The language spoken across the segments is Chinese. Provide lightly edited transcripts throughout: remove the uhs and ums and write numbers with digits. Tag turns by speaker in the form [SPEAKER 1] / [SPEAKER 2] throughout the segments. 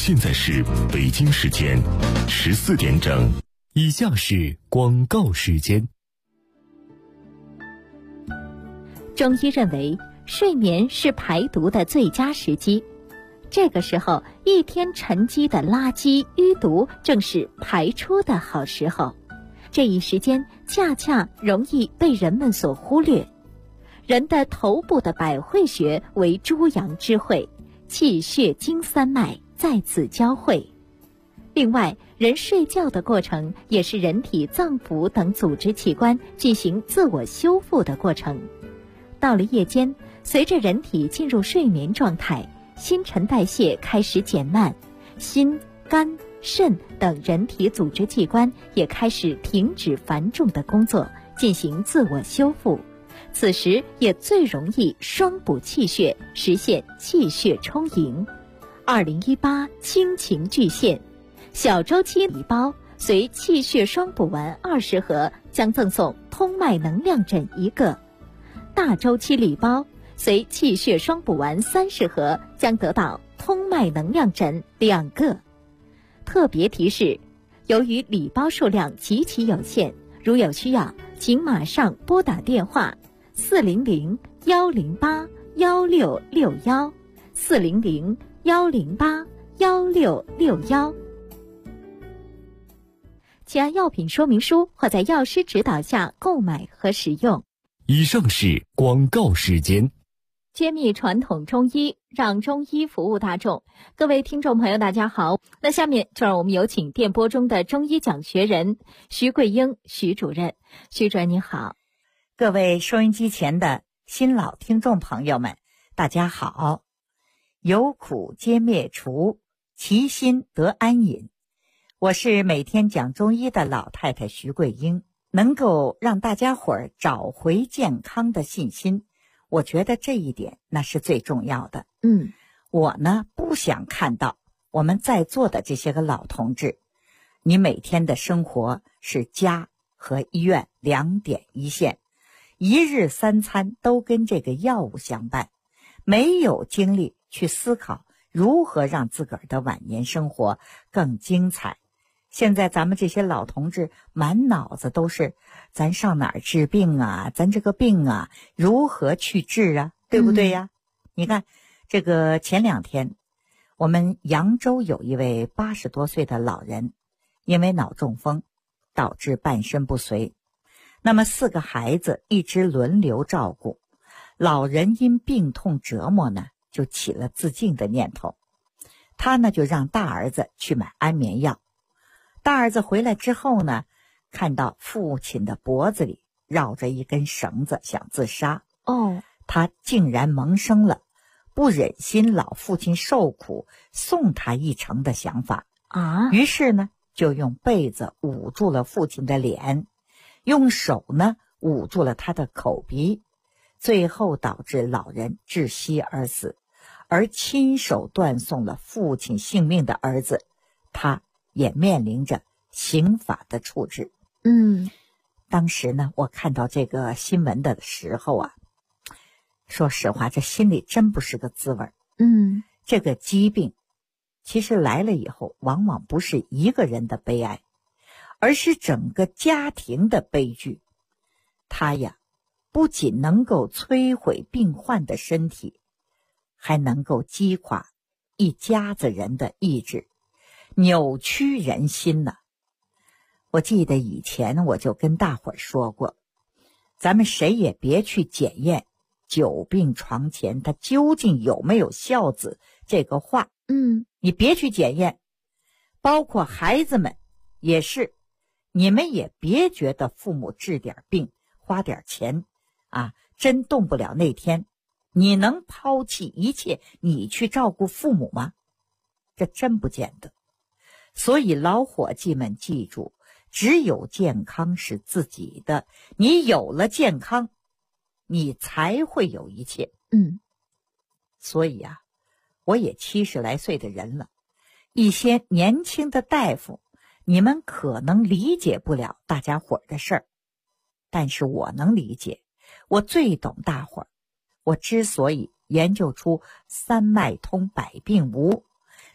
[SPEAKER 1] 现在是北京时间14点整。
[SPEAKER 2] 以下是广告时间。
[SPEAKER 3] 中医认为，睡眠是排毒的最佳时机。这个时候，一天沉积的垃圾淤毒正是排出的好时候。这一时间恰恰容易被人们所忽略。人的头部的百会穴为诸阳之会，气血经三脉在此交汇。另外，人睡觉的过程也是人体脏腑等组织器官进行自我修复的过程。到了夜间，随着人体进入睡眠状态，新陈代谢开始减慢，心、肝、肾等人体组织器官也开始停止繁重的工作，进行自我修复。此时也最容易双补气血，实现气血充盈。2018亲情巨献，小周期礼包随气血双补丸20盒将赠送通脉能量枕1个，大周期礼包随气血双补丸30盒将得到通脉能量枕2个。特别提示，由于礼包数量极其有限，如有需要，请马上拨打电话400-108-1661，400-108-1661。请按药品说明书或在药师指导下购买和使用。
[SPEAKER 2] 以上是广告时间。
[SPEAKER 3] 揭秘传统中医，让中医服务大众。各位听众朋友大家好，那下面就让我们有请电波中的中医讲学人徐桂英徐主任。徐主任你好。
[SPEAKER 4] 各位收音机前的新老听众朋友们大家好。有苦皆灭除，其心得安隐。我是每天讲中医的老太太徐桂英，能够让大家伙儿找回健康的信心，我觉得这一点那是最重要的。我呢不想看到我们在座的这些个老同志，你每天的生活是家和医院2点一线，一日3餐都跟这个药物相伴，没有精力去思考如何让自个儿的晚年生活更精彩。现在咱们这些老同志满脑子都是咱上哪儿治病啊，咱这个病啊如何去治啊，对不对呀？你看这个前2天我们扬州有一位80多岁的老人，因为脑中风导致半身不遂，那么4个孩子一直轮流照顾，老人因病痛折磨呢，就起了自尽的念头。他呢就让大儿子去买安眠药。大儿子回来之后呢，看到父亲的脖子里绕着一根绳子想自杀。他竟然萌生了不忍心老父亲受苦，送他一程的想法于是呢就用被子捂住了父亲的脸，用手呢捂住了他的口鼻，最后导致老人窒息而死。而亲手断送了父亲性命的儿子，他也面临着刑法的处置。当时呢我看到这个新闻的时候啊，说实话这心里真不是个滋味。这个疾病其实来了以后，往往不是一个人的悲哀，而是整个家庭的悲剧。它呀不仅能够摧毁病患的身体，还能够击垮一家子人的意志，扭曲人心呢。我记得以前我就跟大伙儿说过，咱们谁也别去检验久病床前他究竟有没有孝子这个话。你别去检验，包括孩子们也是，你们也别觉得父母治点病花点钱真动不了那天，你能抛弃一切你去照顾父母吗？这真不见得。所以老伙计们记住，只有健康是自己的，你有了健康，你才会有一切。所以我也70来岁的人了，一些年轻的大夫，你们可能理解不了大家伙的事儿，但是我能理解，我最懂大伙儿。我之所以研究出三脉通百病无，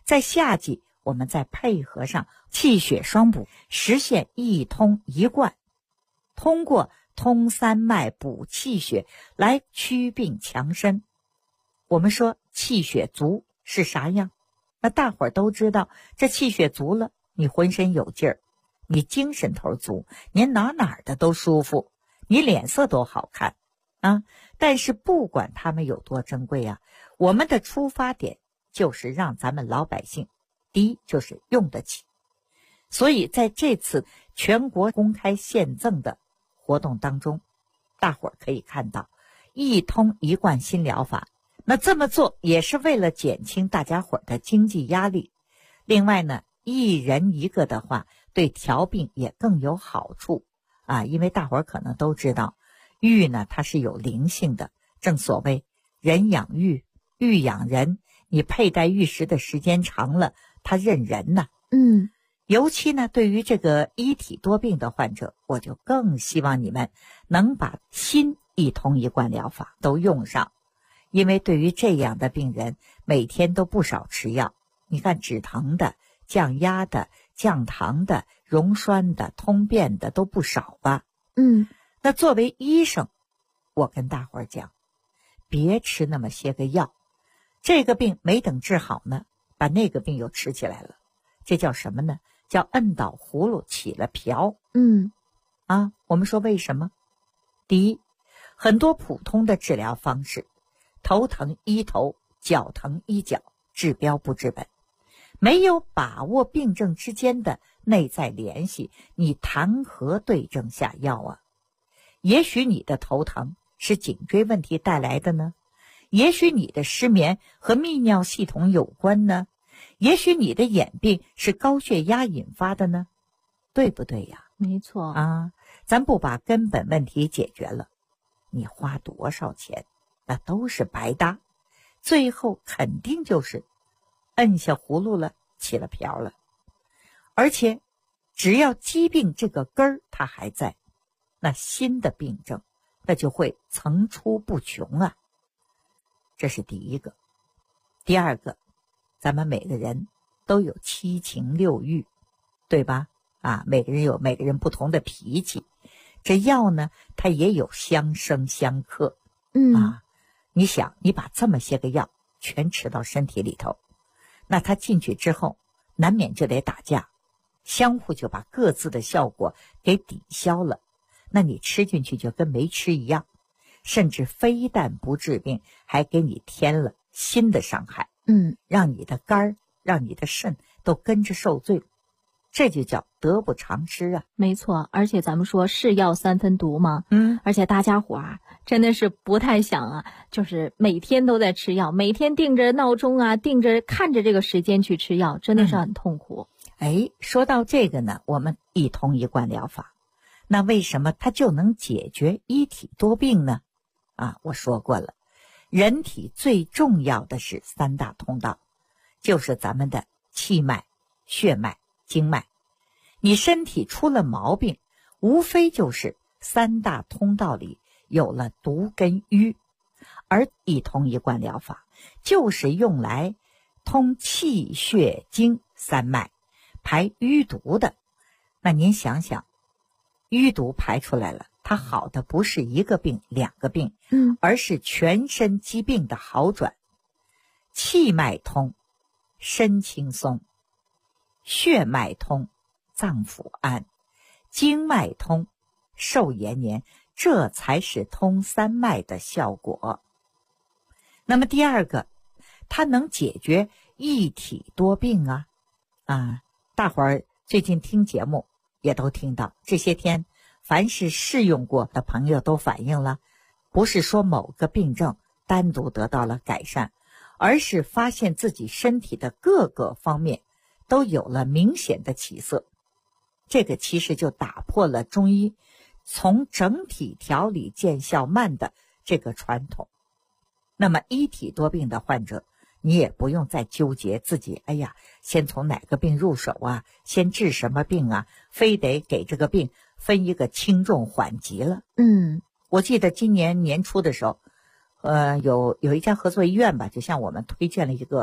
[SPEAKER 4] 在夏季我们再配合上气血双补，实现一通一贯，通过通三脉补气血来祛病强身。我们说气血足是啥样？那大伙儿都知道，这气血足了，你浑身有劲儿，你精神头足，你哪的都舒服，你脸色多好看啊！但是不管他们有多珍贵啊，我们的出发点就是让咱们老百姓，第一就是用得起。所以在这次全国公开献赠的活动当中，大伙儿可以看到一通一贯新疗法。那这么做也是为了减轻大家伙儿的经济压力。另外呢，一人一个的话，对调病也更有好处啊。因为大伙儿可能都知道，玉呢它是有灵性的，正所谓人养玉，玉养人。你佩戴玉石的时间长了，它认人呐。尤其呢，对于这个一体多病的患者，我就更希望你们能把新一通一贯疗法都用上。因为对于这样的病人，每天都不少吃药。你看止疼的、降压的、降糖的、溶栓的、通便的都不少吧。那作为医生，我跟大伙儿讲，别吃那么些个药，这个病没等治好呢，把那个病又吃起来了。这叫什么呢？叫摁倒葫芦起了瓢。我们说为什么？第一，很多普通的治疗方式，头疼医头，脚疼医脚，治标不治本，没有把握病症之间的内在联系，你谈何对症下药啊？也许你的头疼是颈椎问题带来的呢，也许你的失眠和泌尿系统有关呢，也许你的眼病是高血压引发的呢，对不对呀？
[SPEAKER 3] 没错
[SPEAKER 4] 啊，咱不把根本问题解决了，你花多少钱那都是白搭，最后肯定就是摁下葫芦了，起了瓢了。而且只要疾病这个根儿它还在，那新的病症那就会层出不穷啊。这是第一个。第二个，咱们每个人都有七情六欲，对吧？每个人有每个人不同的脾气，这药呢它也有相生相克。你想，你把这么些个药全吃到身体里头，那它进去之后难免就得打架，相互就把各自的效果给抵消了，那你吃进去就跟没吃一样，甚至非但不治病，还给你添了新的伤害。让你的肝让你的肾都跟着受罪，这就叫得不偿失啊。
[SPEAKER 3] 没错，而且咱们说是药三分毒嘛，而且大家伙真的是不太想就是每天都在吃药，每天定着闹钟定着看着这个时间去吃药，真的是很痛苦。
[SPEAKER 4] 说到这个呢，我们一通一贯疗法，那为什么它就能解决一体多病呢？我说过了，人体最重要的是三大通道，就是咱们的气脉、血脉、经脉。你身体出了毛病，无非就是三大通道里有了毒跟瘀，而一通一贯疗法就是用来通气血经三脉，排淤毒的。那您想想，淤毒排出来了，它好的不是一个病两个病，而是全身疾病的好转。气脉通，身轻松；血脉通，脏腑安；经脉通，寿延年。这才是通三脉的效果。那么第二个，它能解决一体多病大伙儿最近听节目也都听到，这些天凡是试用过的朋友都反映了，不是说某个病症单独得到了改善，而是发现自己身体的各个方面都有了明显的起色。这个其实就打破了中医从整体调理见效慢的这个传统。那么一体多病的患者，你也不用再纠结自己先从哪个病入手先治什么病非得给这个病分一个轻重缓急了。我记得今年年初的时候有一家合作医院吧，就向我们推荐了一个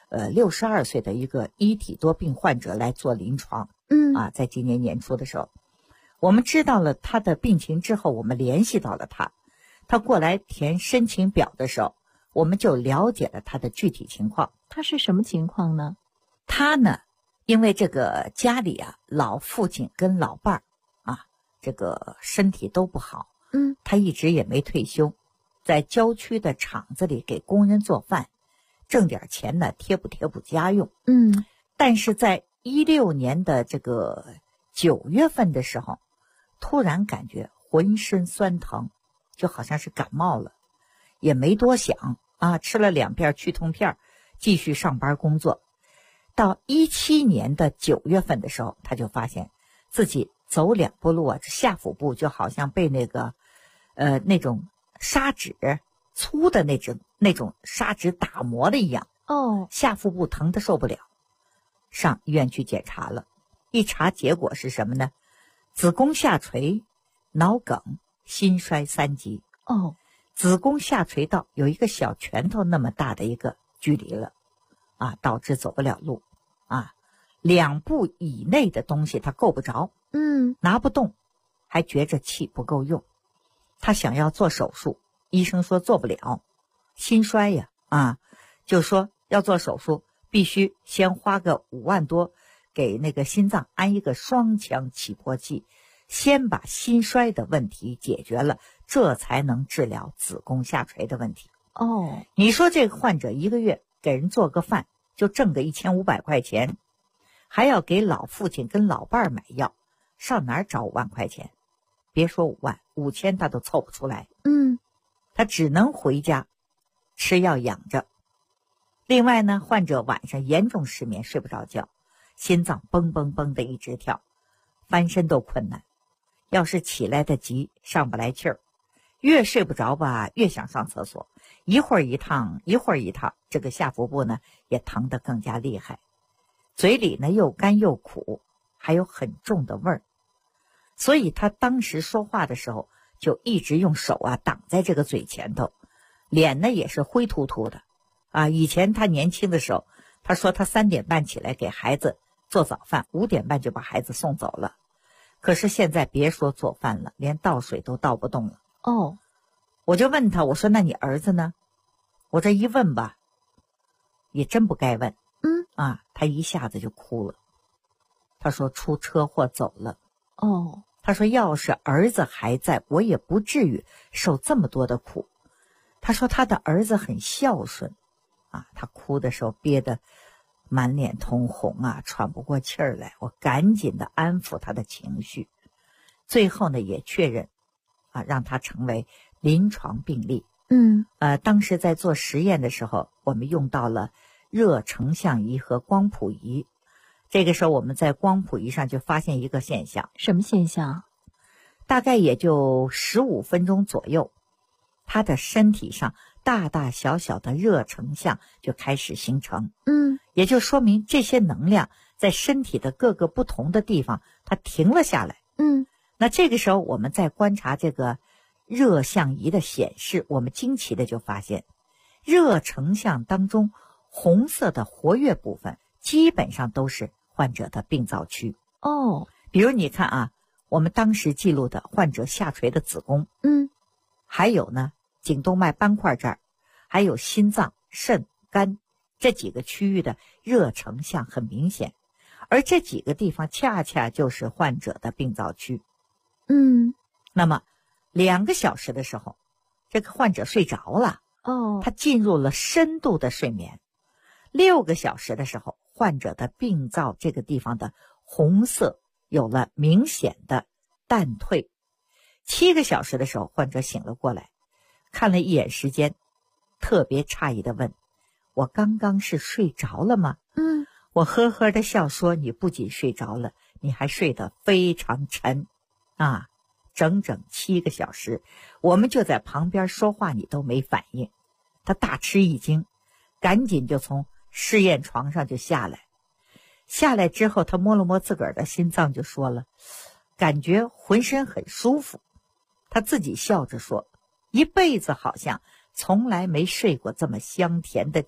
[SPEAKER 4] 62岁的一个一体多病患者来做临床。在今年年初的时候，我们知道了他的病情之后，我们联系到了他。他过来填申请表的时候，我们就了解了他的具体情况。
[SPEAKER 3] 他是什么情况呢？
[SPEAKER 4] 他呢，因为这个家里啊，老父亲跟老伴儿啊，这个身体都不好。他一直也没退休，在郊区的厂子里给工人做饭，挣点钱呢，贴补家用。但是在16年的这个9月份的时候，突然感觉浑身酸疼，就好像是感冒了，也没多想啊，吃了2片去痛片，继续上班工作。到17年的9月份的时候，他就发现自己走2步路啊，下腹部就好像被那种砂纸粗的那种砂纸打磨的一样。下腹部疼得受不了，上医院去检查了，一查结果是什么呢？子宫下垂、脑梗、心衰3级。子宫下垂到有一个小拳头那么大的一个距离了啊，导致走不了路啊，2步以内的东西他够不着，拿不动，还觉着气不够用。他想要做手术，医生说做不了，心衰呀就说要做手术必须先花个5万多给那个心脏安一个双腔起搏器，先把心衰的问题解决了，这才能治疗子宫下垂的问题。你说这个患者1个月给人做个饭就挣个1500块钱，还要给老父亲跟老伴儿买药，上哪儿找5万块钱？别说5万，5000他都凑不出来。他只能回家吃药养着。另外呢，患者晚上严重失眠，睡不着觉，心脏蹦蹦蹦的一直跳，翻身都困难，要是起来得急上不来气儿，越睡不着吧越想上厕所，一会儿一趟一会儿一趟，这个下腹部呢也疼得更加厉害，嘴里呢又干又苦，还有很重的味儿。所以他当时说话的时候就一直用手挡在这个嘴前头，脸呢也是灰秃秃的以前他年轻的时候，他说他3点半起来给孩子做早饭，5点半就把孩子送走了。可是现在别说做饭了，连倒水都倒不动了。我就问他，我说那你儿子呢？我这一问吧，也真不该问。他一下子就哭了。他说出车祸走了。他说要是儿子还在，我也不至于受这么多的苦。他说他的儿子很孝顺他哭的时候憋得满脸通红喘不过气儿来，我赶紧的安抚他的情绪，最后呢也确认让他成为临床病例。当时在做实验的时候，我们用到了热成像仪和光谱仪。这个时候我们在光谱仪上就发现一个现象。
[SPEAKER 3] 什么现象？
[SPEAKER 4] 大概也就15分钟左右，他的身体上大大小小的热成像就开始形成。也就说明这些能量在身体的各个不同的地方它停了下来。那这个时候我们在观察这个热像仪的显示，我们惊奇的就发现热成像当中红色的活跃部分基本上都是患者的病灶区。比如你看我们当时记录的患者下垂的子宫，还有呢颈动脉斑块这儿，还有心脏、肾、肝这几个区域的热成像很明显，而这几个地方恰恰就是患者的病灶区。那么2个小时的时候，这个患者睡着了，他进入了深度的睡眠。6个小时的时候，患者的病灶这个地方的红色有了明显的淡退。7个小时的时候，患者醒了过来，看了一眼时间，特别诧异地问，我刚刚是睡着了吗？我呵呵地笑说，你不仅睡着了，你还睡得非常沉整整7个小时，我们就在旁边说话你都没反应。他大吃一惊，赶紧就从试验床上就下来之后，他摸了摸自个儿的心脏就说了，感觉浑身很舒服。他自己笑着说，一辈子好像从来没睡过这么香甜的觉。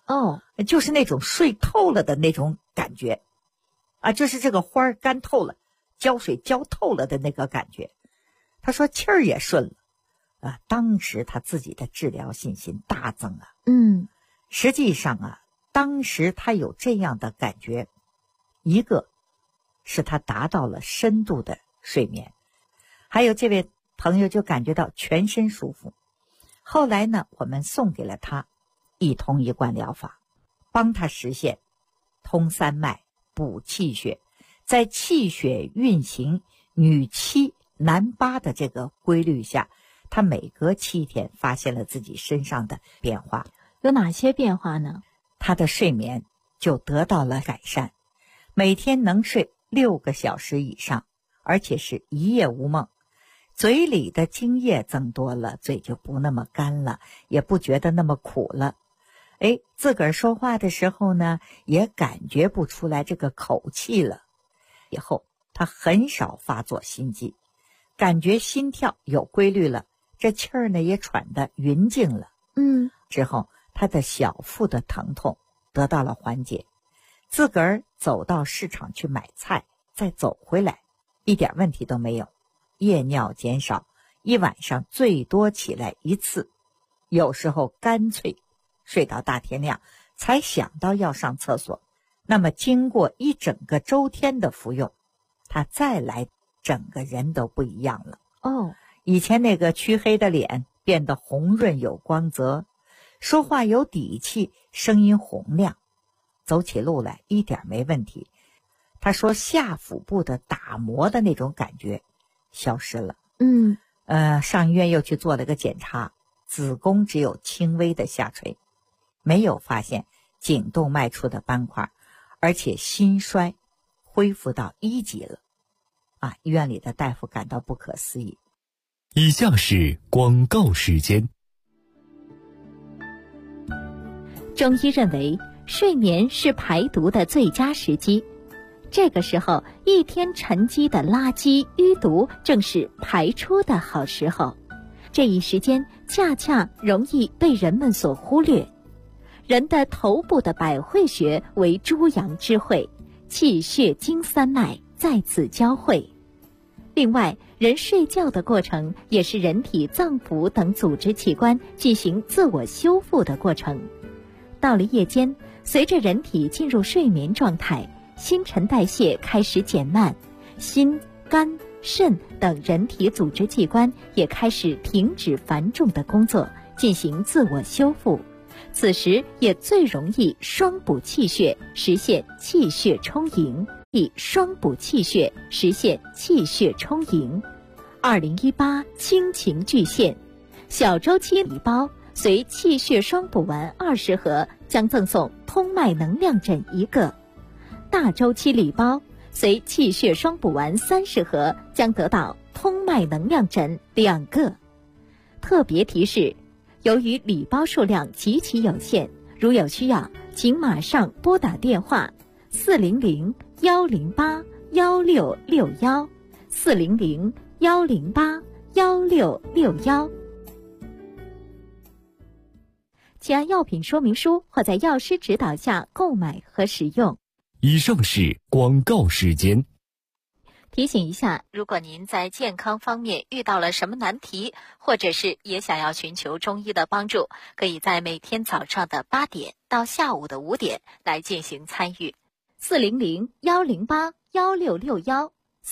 [SPEAKER 3] 哦，
[SPEAKER 4] 就是那种睡透了的那种感觉啊，就是这个花干透了，浇水浇透了的那个感觉。他说气儿也顺了啊，当时他自己的治疗信心大增啊。实际上啊，当时他有这样的感觉，一个是他达到了深度的睡眠，还有这位朋友就感觉到全身舒服。后来呢，我们送给了他一通一贯疗法，帮他实现通三脉、补气血，在气血运行女七男八的这个规律下，他每隔7天发现了自己身上的变化。
[SPEAKER 3] 有哪些变化呢？
[SPEAKER 4] 他的睡眠就得到了改善，每天能睡6个小时以上，而且是一夜无梦。嘴里的津液增多了，嘴就不那么干了，也不觉得那么苦了。自个儿说话的时候呢，也感觉不出来这个口气了。以后他很少发作心悸，感觉心跳有规律了，这气儿呢也喘得匀净了。之后他的小腹的疼痛得到了缓解，自个儿走到市场去买菜，再走回来，一点问题都没有。夜尿减少，一晚上最多起来1次，有时候干脆睡到大天亮才想到要上厕所。那么经过一整个周天的服用，他再来整个人都不一样了。以前那个黢黑的脸变得红润有光泽，说话有底气，声音洪亮，走起路来一点没问题。他说下腹部的打磨的那种感觉消失了。上医院又去做了个检查，子宫只有轻微的下垂，没有发现颈动脉处的斑块，而且心衰恢复到1级了。医院里的大夫感到不可思议。
[SPEAKER 2] 以下是广告时间。
[SPEAKER 3] 中医认为，睡眠是排毒的最佳时机。这个时候，一天沉积的垃圾淤毒正是排出的好时候。这一时间恰恰容易被人们所忽略。人的头部的百会穴为诸阳之会，气血经三脉在此交汇。另外，人睡觉的过程也是人体脏腑等组织器官进行自我修复的过程。到了夜间，随着人体进入睡眠状态，新陈代谢开始减慢，心、肝、肾等人体组织器官也开始停止繁重的工作，进行自我修复。此时也最容易双补气血，实现气血充盈。双补气血，实现气血充盈。2018亲情巨献，小周期礼包随气血双补丸20盒将赠送通脉能量枕1个，大周期礼包随气血双补丸30盒将得到通脉能量枕2个。特别提示，由于礼包数量极其有限，如有需要，请马上拨打电话400-108-1661 400-108-1661。请按药品说明书或在药师指导下购买和使用。
[SPEAKER 2] 以上是广告时间。
[SPEAKER 3] 提醒一下，如果您在健康方面遇到了什么难题，或者是也想要寻求中医的帮助，可以在每天早上的8点到下午的5点来进行参与。400-108-1661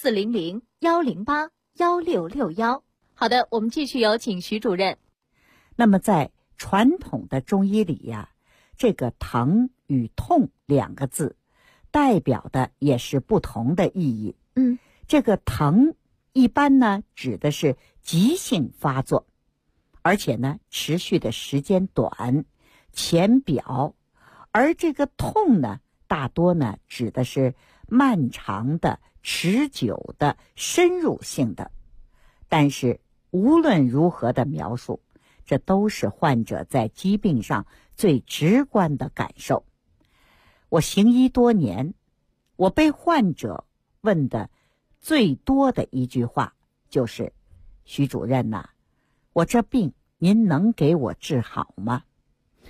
[SPEAKER 3] 400-108-1661。好的，我们继续有请徐主任。
[SPEAKER 4] 那么在传统的中医里呀，这个疼与痛2个字代表的也是不同的意义。这个疼一般呢指的是急性发作，而且呢持续的时间短，浅表，而这个痛呢大多呢指的是漫长的、持久的、深入性的。但是无论如何的描述，这都是患者在疾病上最直观的感受。我行医多年，我被患者问的最多的一句话就是：徐主任呐，我这病您能给我治好吗？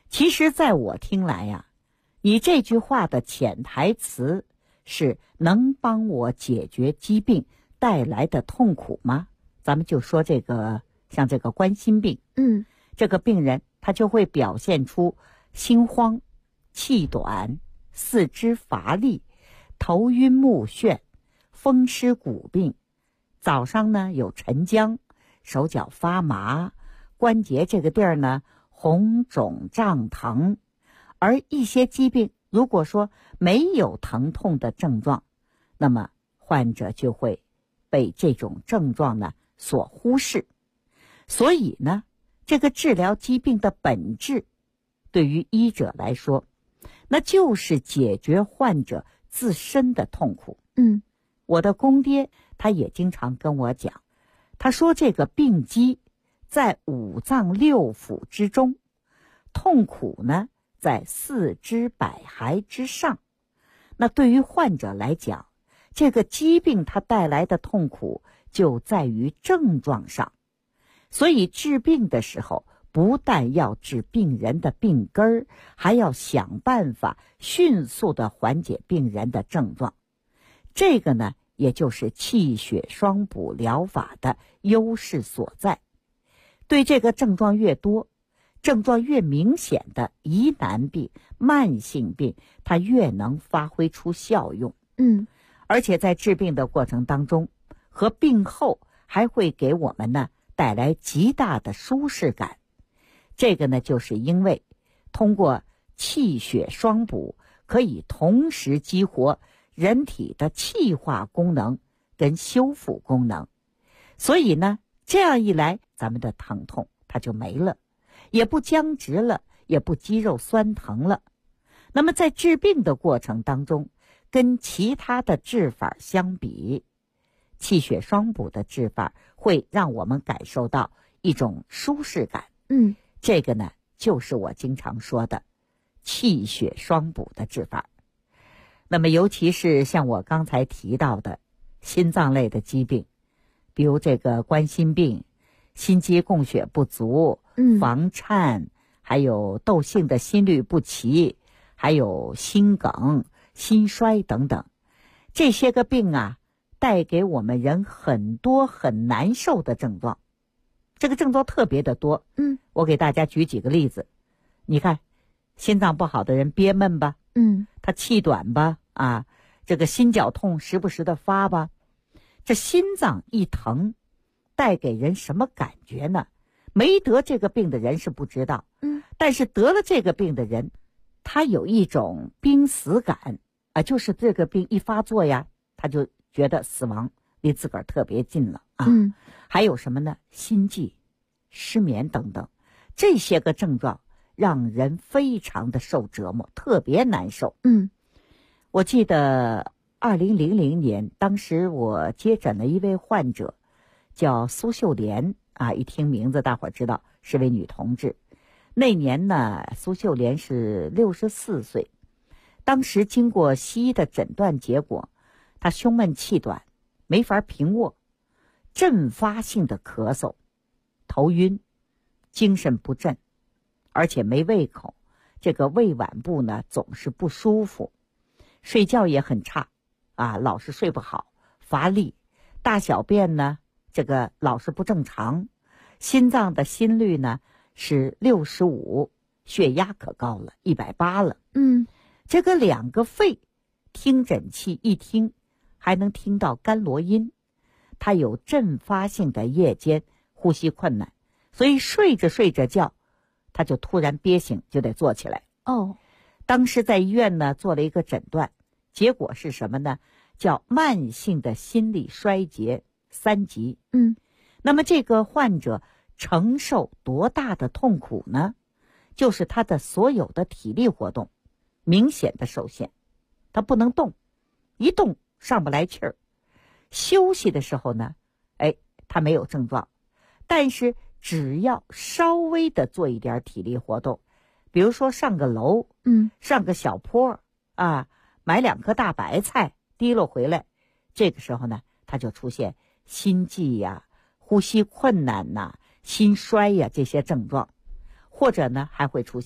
[SPEAKER 4] 其实在我听来呀，你这句话的潜台词是能帮我解决疾病带来的痛苦吗？咱们就说像这个冠心病，这个病人他就会表现出心慌、气短、四肢乏力、头晕目眩、风湿骨病，早上呢有晨僵，手脚发麻，关节这个地儿呢红肿胀疼。而一些疾病如果说没有疼痛的症状，那么患者就会被这种症状呢所忽视。所以呢，这个治疗疾病的本质对于医者来说，那就是解决患者自身的痛苦。我的公爹他也经常跟我讲，他说这个病机在五脏六腑之中，痛苦呢在四肢百骸之上。那对于患者来讲，这个疾病它带来的痛苦就在于症状上。所以治病的时候，不但要治病人的病根儿，还要想办法迅速地缓解病人的症状。这个呢，也就是气血双补疗法的优势所在。对这个症状越多、症状越明显的疑难病、慢性病，它越能发挥出效用。而且在治病的过程当中，和病后还会给我们呢带来极大的舒适感。这个呢，就是因为通过气血双补，可以同时激活人体的气化功能跟修复功能。所以呢，这样一来，咱们的疼痛它就没了，也不僵直了，也不肌肉酸疼了。那么在治病的过程当中，跟其他的治法相比，气血双补的治法会让我们感受到一种舒适感。这个呢，就是我经常说的气血双补的治法。那么尤其是像我刚才提到的心脏类的疾病，比如这个冠心病、心肌供血不足、房颤，还有窦性的心律不齐，还有心梗、心衰等等，这些个病啊，带给我们人很多很难受的症状。这个症状特别的多。我给大家举几个例子。你看，心脏不好的人憋闷吧，他气短吧，这个心绞痛时不时的发吧。这心脏一疼，带给人什么感觉呢？没得这个病的人是不知道，但是得了这个病的人，他有一种濒死感啊，就是这个病一发作呀，他就觉得死亡离自个儿特别近了啊。还有什么呢？心悸、失眠等等，这些个症状让人非常的受折磨，特别难受。我记得2000年，当时我接诊了一位患者，叫苏秀莲啊，一听名字大伙儿知道是位女同志。那年呢，苏秀莲是64岁，当时经过西医的诊断结果，她胸闷气短，没法平卧，阵发性的咳嗽，头晕，精神不振，而且没胃口，这个胃脘部呢总是不舒服，睡觉也很差老是睡不好，乏力，大小便呢这个老是不正常，心脏的心率呢是65，血压可高了，180了。这个2个肺听诊器一听还能听到干罗音，他有阵发性的夜间呼吸困难，所以睡着睡着觉他就突然憋醒，就得坐起来。当时在医院呢做了一个诊断，结果是什么呢？叫慢性的心力衰竭3级。那么这个患者承受多大的痛苦呢？就是他的所有的体力活动明显的受限，他不能动，一动上不来气儿。休息的时候呢，他没有症状，但是只要稍微的做一点体力活动，比如说上个楼，上个小坡买2颗大白菜提溜回来，这个时候呢他就出现心悸呀、呼吸困难呐、心衰呀这些症状，或者呢还会出现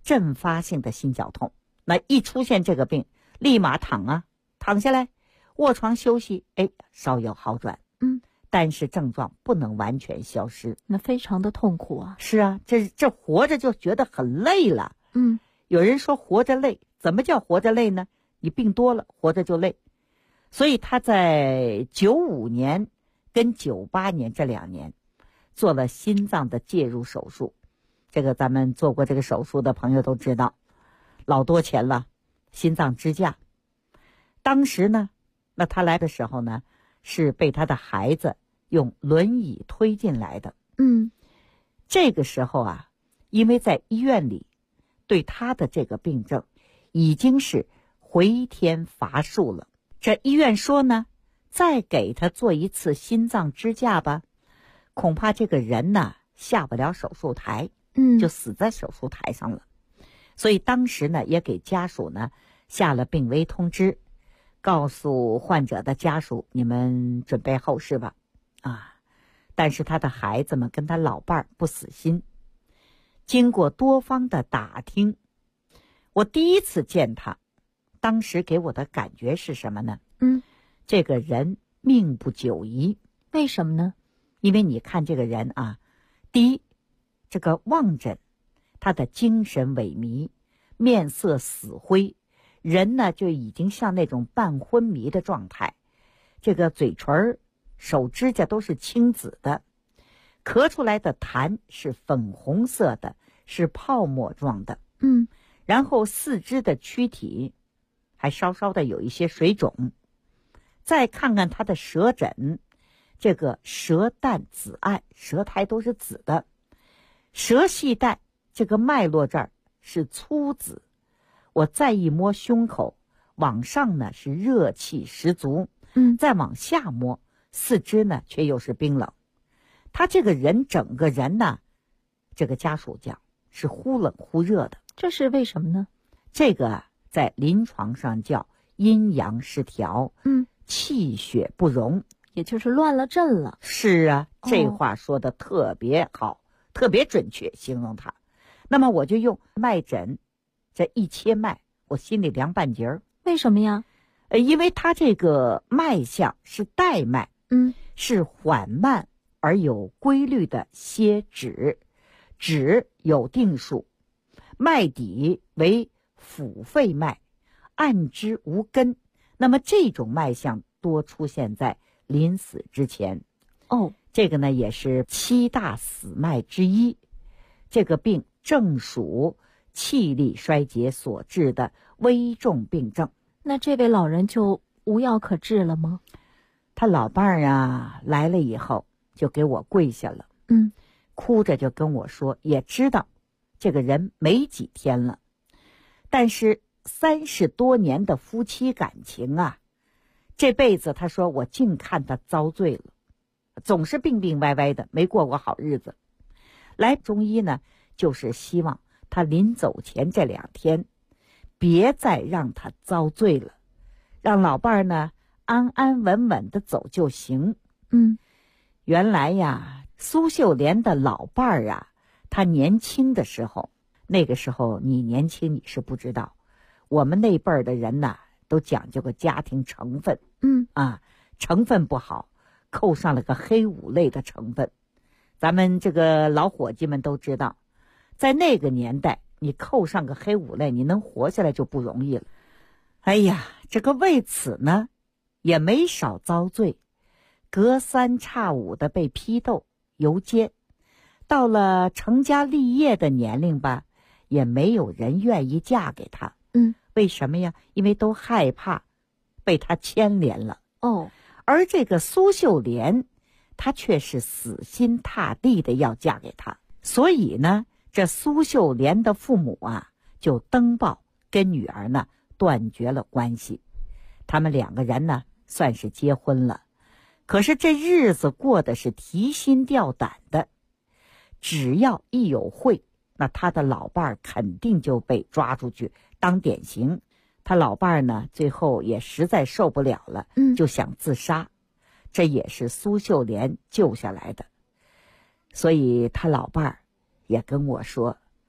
[SPEAKER 4] 阵发性的心绞痛。那一出现这个病，立马躺下来，卧床休息，稍有好转。但是症状不能完全消失，
[SPEAKER 3] 那非常的痛苦啊。
[SPEAKER 4] 是啊，这活着就觉得很累了。有人说活着累，怎么叫活着累呢？你病多了，活着就累。所以他在95年跟98年这2年做了心脏的介入手术。这个咱们做过这个手术的朋友都知道，老多钱了，心脏支架。当时呢，那他来的时候呢，是被他的孩子用轮椅推进来的。这个时候因为在医院里对他的这个病症已经是回天乏术了。这医院说呢，再给他做一次心脏支架吧，恐怕这个人呢下不了手术台，就死在手术台上了。所以当时呢，也给家属呢下了病危通知，告诉患者的家属，你们准备后事吧。但是他的孩子们跟他老伴儿不死心。经过多方的打听，我第一次见他，当时给我的感觉是什么呢？这个人命不久矣。
[SPEAKER 3] 为什么呢？
[SPEAKER 4] 因为你看这个人第一，这个望诊，他的精神萎靡，面色死灰，人呢就已经像那种半昏迷的状态。这个嘴唇、手指甲都是青紫的，咳出来的痰是粉红色的，是泡沫状的。然后四肢的躯体还稍稍的有一些水肿。再看看他的舌诊，这个舌淡紫暗，舌苔都是紫的，舌系带这个脉络这儿是粗紫。我再一摸胸口，往上呢是热气十足，再往下摸，四肢呢却又是冰冷。他这个人整个人呢，这个家属讲是忽冷忽热的。
[SPEAKER 3] 这是为什么呢？
[SPEAKER 4] 这个在临床上叫阴阳失调，气血不容，
[SPEAKER 3] 也就是乱了阵了。
[SPEAKER 4] 是啊，这话说的特别好，特别准确形容他。那么我就用脉诊，这一切脉，我心里凉半截儿。
[SPEAKER 3] 为什么呀？
[SPEAKER 4] 因为他这个脉象是带脉，是缓慢而有规律的歇止，止有定数，脉底为腹肺脉，按之无根。那么这种脉象多出现在临死之前。这个呢也是7大死脉之一。这个病正属气力衰竭所致的危重病症。
[SPEAKER 3] 那这位老人就无药可治了吗？
[SPEAKER 4] 他老伴儿来了以后就给我跪下了，哭着就跟我说，也知道这个人没几天了，但是30多年的夫妻感情这辈子他说我净看他遭罪了，总是病病歪歪的，没过过好日子。来中医呢，就是希望他临走前这2天别再让他遭罪了，让老伴儿呢安安稳稳的走就行。原来苏秀莲的老伴儿他年轻的时候，那个时候你年轻你是不知道，我们那辈儿的人都讲究个家庭成分。成分不好，扣上了个黑五类的成分。咱们这个老伙计们都知道，在那个年代你扣上个黑五类，你能活下来就不容易了。这个为此呢也没少遭罪，隔3差5的被批斗游街，到了成家立业的年龄吧，也没有人愿意嫁给他。为什么呀？因为都害怕被他牵连了。而这个苏秀莲她却是死心塌地的要嫁给他。所以呢，这苏秀莲的父母就登报跟女儿呢断绝了关系。他们2个人呢算是结婚了，可是这日子过得是提心吊胆的。只要一有会，那他的老伴儿肯定就被抓出去当典型。他老伴儿呢最后也实在受不了了，就想自杀。这也是苏秀莲救下来的。所以他老伴儿也跟我说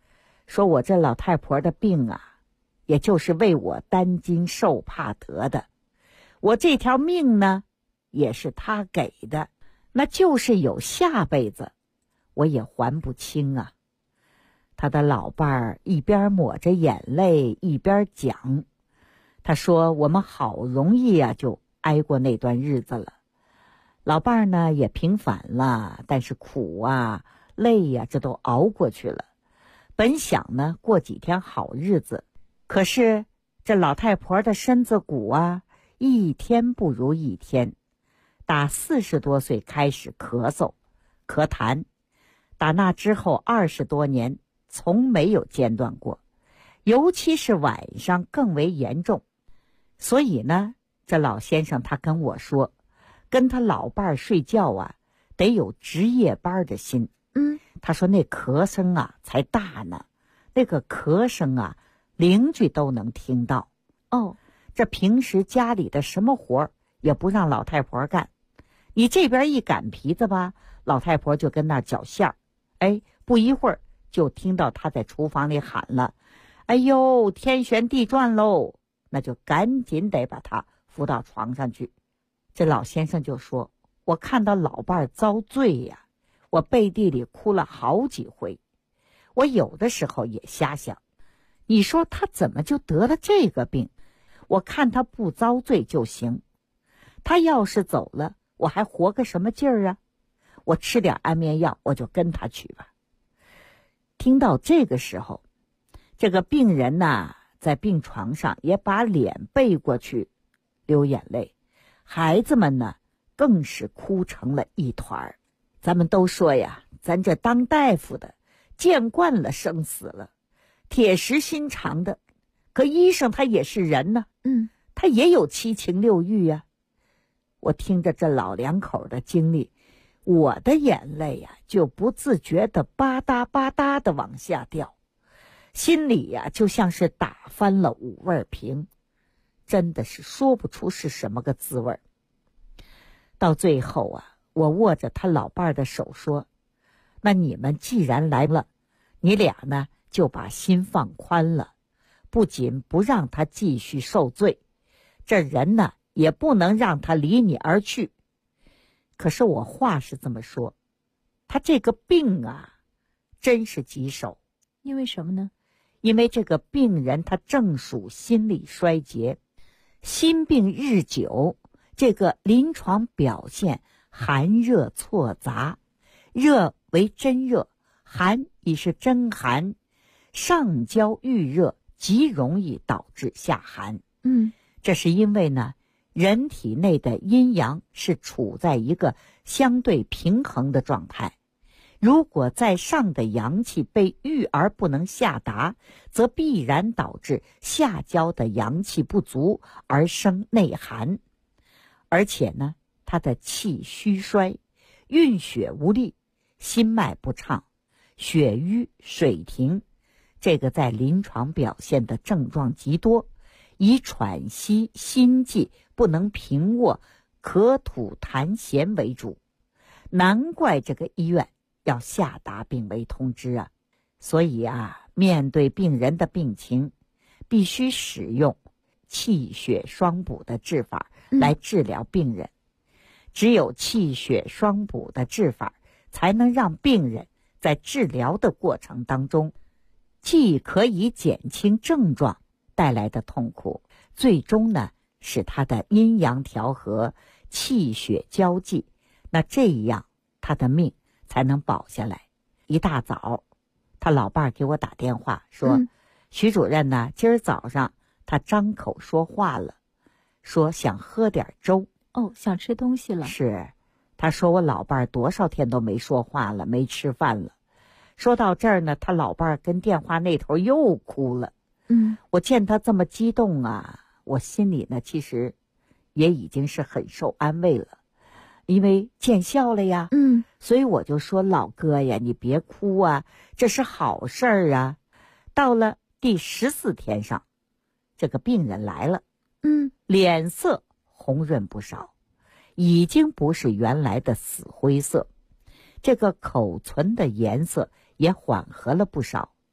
[SPEAKER 4] 说我这老太婆的病啊，也就是为我担惊受怕得的。我这条命呢，也是她给的，那就是有下辈子，我也还不清啊。他的老伴儿一边抹着眼泪一边讲，他说我们好容易啊就挨过那段日子了，老伴儿呢也平反了，但是苦啊累呀，这都熬过去了。本想呢过几天好日子，可是这老太婆的身子骨啊一天不如一天，打40多岁开始咳嗽咳痰，打那之后20多年从没有间断过，尤其是晚上更为严重。所以呢，这老先生他跟我说，跟他老伴儿睡觉啊，得有值夜班的心。他说那咳声啊才大呢，那个咳声啊，邻居都能听到。这平时家里的什么活也不让老太婆干，你这边一擀皮子吧，老太婆就跟那儿绞馅儿。不一会儿就听到她在厨房里喊了：“哎呦，天旋地转喽！”那就赶紧得把她扶到床上去。这老先生就说：“我看到老伴儿遭罪呀，我背地里哭了好几回。我有的时候也瞎想，你说他怎么就得了这个病？我看他不遭罪就行，他要是走了，我还活个什么劲儿啊？我吃点安眠药，我就跟他去吧。”听到这个时候，这个病人呐，在病床上也把脸背过去流眼泪，孩子们呢更是哭成了一团。咱们都说呀，咱这当大夫的见惯了生死了，铁石心肠的，可医生他也是人呢，他也有七情六欲呀。我听着这老两口的经历，我的眼泪呀就不自觉的吧嗒吧嗒的往下掉，心里呀就像是打翻了5味瓶，真的是说不出是什么个滋味。到最后啊，我握着他老伴儿的手说：“那你们既然来了，你俩呢就把心放宽了，不仅不让他继续受罪，这人呢也不能让他离你而去。”可是我话是这么说，他这个病啊真是棘手。
[SPEAKER 3] 因为什么呢？
[SPEAKER 4] 因为这个病人他正属心力衰竭，心病日久，这个临床表现寒热错杂，热为真热，寒已是真寒，上焦郁热，极容易导致下寒。这是因为呢，人体内的阴阳是处在一个相对平衡的状态，如果在上的阳气被郁而不能下达，则必然导致下焦的阳气不足而生内寒。而且呢，他的气虚衰，运血无力，心脉不畅，血瘀水停，这个在临床表现的症状极多，以喘息、心悸、不能平卧、咳吐痰涎为主。难怪这个医院要下达病危通知啊！所以啊，面对病人的病情，必须使用气血双补的治法来治疗病人。只有气血双补的治法，才能让病人在治疗的过程当中，既可以减轻症状带来的痛苦，最终呢，使他的阴阳调和，气血交际，那这样他的命才能保下来。一大早，他老伴儿给我打电话说，徐主任呢，今儿早上他张口说话了，说想喝点粥。
[SPEAKER 3] 想吃东西了。
[SPEAKER 4] 是，他说我老伴儿多少天都没说话了，没吃饭了。说到这儿呢，他老伴儿跟电话那头又哭了。我见他这么激动啊，我心里呢其实也已经是很受安慰了，因为见笑了呀。所以我就说，老哥呀，你别哭啊，这是好事儿啊。到了第14天上，这个病人来了，脸色红润不少，已经不是原来的死灰色，这个口唇的颜色也缓和了不少，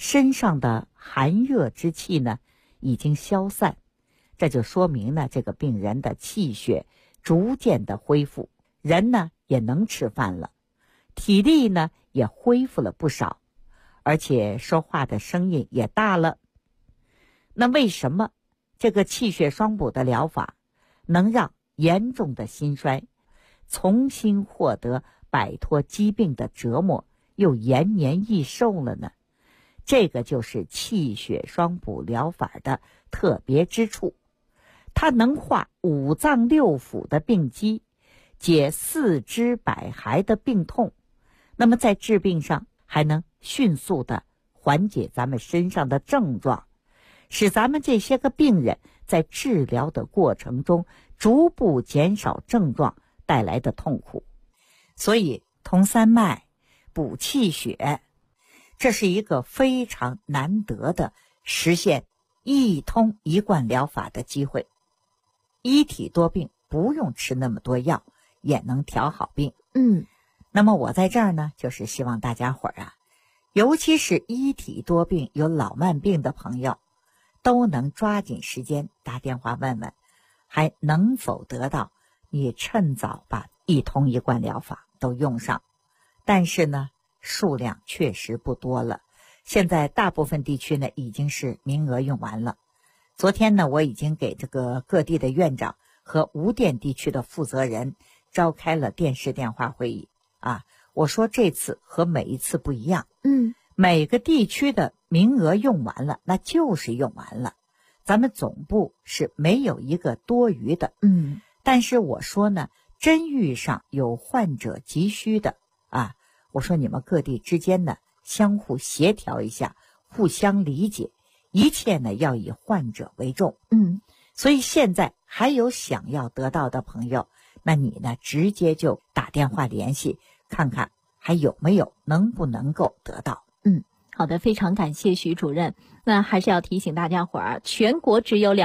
[SPEAKER 4] 身上的寒热之气呢已经消散，这就说明呢这个病人的气血逐渐的恢复，人呢也能吃饭了，体力呢也恢复了不少，而且说话的声音也大了。那为什么这个气血双补的疗法能让严重的心衰重新获得摆脱疾病的折磨，又延年益寿了呢？这个就是气血双补疗法的特别之处，它能化五脏六腑的病机，解四肢百骸的病痛，那么在治病上还能迅速的缓解咱们身上的症状，使咱们这些个病人在治疗的过程中逐步减少症状带来的痛苦。所以通三脉补气血，这是一个非常难得的实现一通一贯疗法的机会。一体多病不用吃那么多药也能调好病。那么我在这儿呢，就是希望大家伙儿啊，尤其是一体多病有老慢病的朋友，都能抓紧时间打电话问问，还能否得到你趁早把一通一贯疗法都用上。但是呢，数量确实不多了，现在大部分地区呢已经是名额用完了。昨天呢，我已经给这个各地的院长和无电地区的负责人召开了电视电话会议啊。我说这次和每一次不一样，每个地区的名额用完了，那就是用完了，咱们总部是没有一个多余的。但是我说呢，真遇上有患者急需的啊，我说你们各地之间呢相互协调一下，互相理解，一切呢要以患者为重。所以现在还有想要得到的朋友，那你呢直接就打电话联系，看看还有没有，能不能够得到。
[SPEAKER 3] 好的，非常感谢徐主任。那还是要提醒大家伙儿，全国只有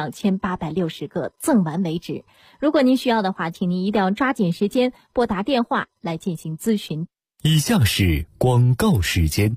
[SPEAKER 3] 2860个，赠完为止。如果您需要的话，请您一定要抓紧时间拨打电话来进行咨询。
[SPEAKER 2] 以下是广告时间。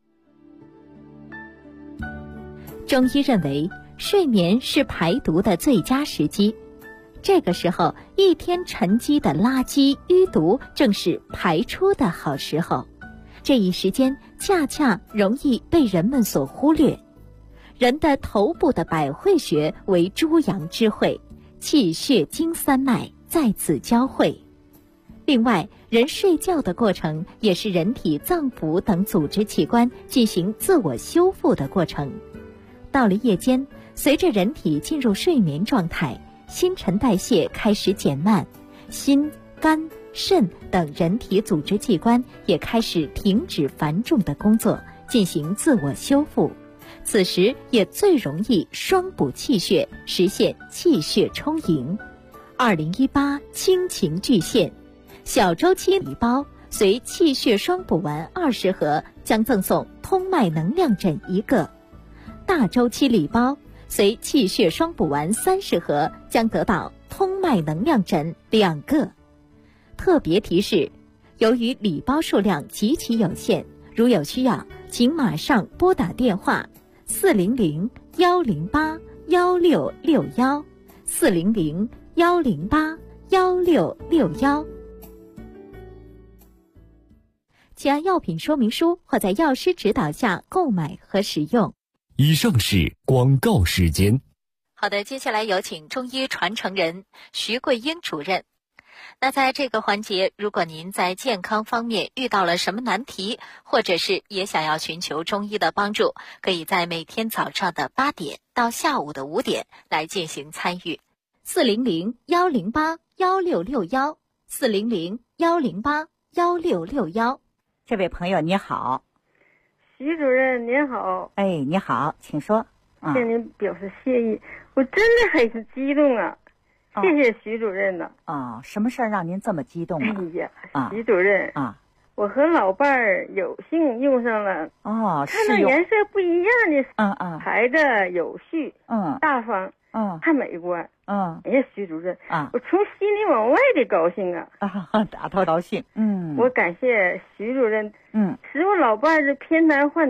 [SPEAKER 3] 中医认为，睡眠是排毒的最佳时机。这个时候，一天沉积的垃圾淤毒正是排出的好时候。这一时间恰恰容易被人们所忽略。人的头部的百会穴为诸阳之会，气血经三脉在此交汇。另外，人睡觉的过程也是人体脏腑等组织器官进行自我修复的过程。到了夜间，随着人体进入睡眠状态，新陈代谢开始减慢，心、肝、肾等人体组织器官也开始停止繁重的工作，进行自我修复。此时也最容易双补气血，实现气血充盈。2018亲情巨献，小周期礼包随气血双补丸20盒将赠送通脉能量枕1个，大周期礼包随气血双补丸30盒将得到通脉能量枕2个。特别提示，由于礼包数量极其有限，如有需要，请马上拨打电话400-108-1661，400-108-1661。请按药品说明书或在药师指导下购买和使用。
[SPEAKER 2] 以上是广告时间。
[SPEAKER 3] 好的，接下来有请中医传承人徐桂英主任。那在这个环节，如果您在健康方面遇到了什么难题，或者是也想要寻求中医的帮助，可以在每天早上的8点到下午的5点来进行参与。400-108-1661，400-108-1661。
[SPEAKER 4] 这位朋友你好。
[SPEAKER 5] 徐主任您好。
[SPEAKER 4] 哎，你好，请说。
[SPEAKER 5] 向您表示谢意，我真的很激动啊！谢谢徐主任呢。
[SPEAKER 4] 什么事儿让您这么激动啊？
[SPEAKER 5] 哎呀，徐主任我和老伴儿有幸用上了看到颜色不一样的牌子，有序大方还美观哎呀，徐主任我从心里往外的高兴
[SPEAKER 4] 打高兴。
[SPEAKER 5] 我感谢徐主任使我老伴儿是偏瘫患者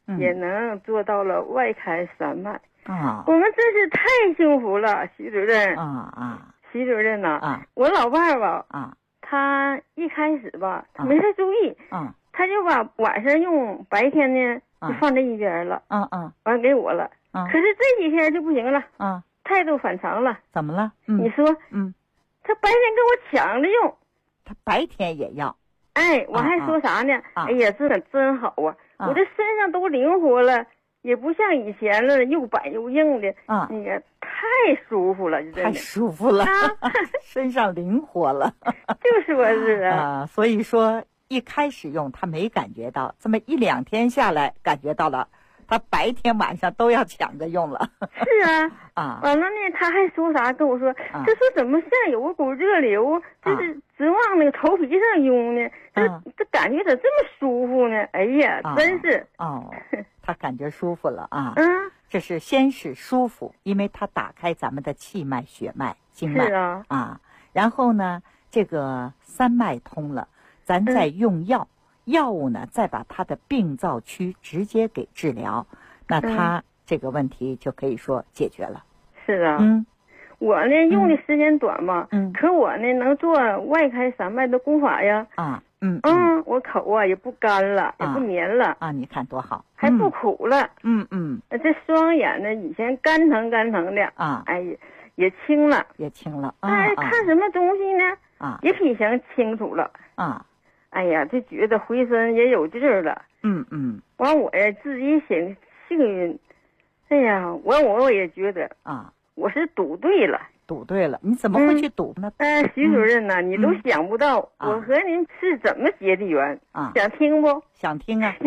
[SPEAKER 5] 也能做到了外开三脉。我们真是太幸福了，徐主任。徐主任呐，我老伴儿吧，他一开始吧，他没太注意，他就把晚上用，白天呢就放在一边了，完给我了。可是这几天就不行了，态度反常了。
[SPEAKER 4] 怎么了？
[SPEAKER 5] 你说，他白天跟我抢着用，
[SPEAKER 4] 他白天也要。
[SPEAKER 5] 哎，我还说啥呢？哎呀，这真好啊！我这身上都灵活了，也不像以前了，又板又硬的。那个太舒服了，
[SPEAKER 4] 太舒服了，身上灵活了。
[SPEAKER 5] 就说是啊，
[SPEAKER 4] 所以说一开始用他没感觉到，这么一两天下来感觉到了。他白天晚上都要抢着用了。
[SPEAKER 5] 是啊，完了呢，他还说啥跟我说，这说怎么像有股热流，就是直往那个头皮上涌呢？这感觉咋这么舒服呢？哎呀，真是
[SPEAKER 4] 他感觉舒服了啊。这是先是舒服，因为他打开咱们的气脉、血脉、经脉然后呢，这个三脉通了，咱再用药。药物呢，再把他的病灶区直接给治疗，那他这个问题就可以说解决了。
[SPEAKER 5] 是啊，我呢用的时间短嘛，可我呢能做外开三脉的功法呀。我口啊也不干了，也不黏了
[SPEAKER 4] 你看多好，
[SPEAKER 5] 还不苦了。这双眼呢以前干疼的哎呀也清了，哎，看什么东西呢也比以前清楚了哎呀，就觉得回身也有劲儿了。完我呀自己挺幸运。哎呀，我也觉得我是赌对了。
[SPEAKER 4] 你怎么会去赌呢？
[SPEAKER 5] 徐主任呢，你都想不到我和您是怎么结的缘想听不？
[SPEAKER 4] 想听啊。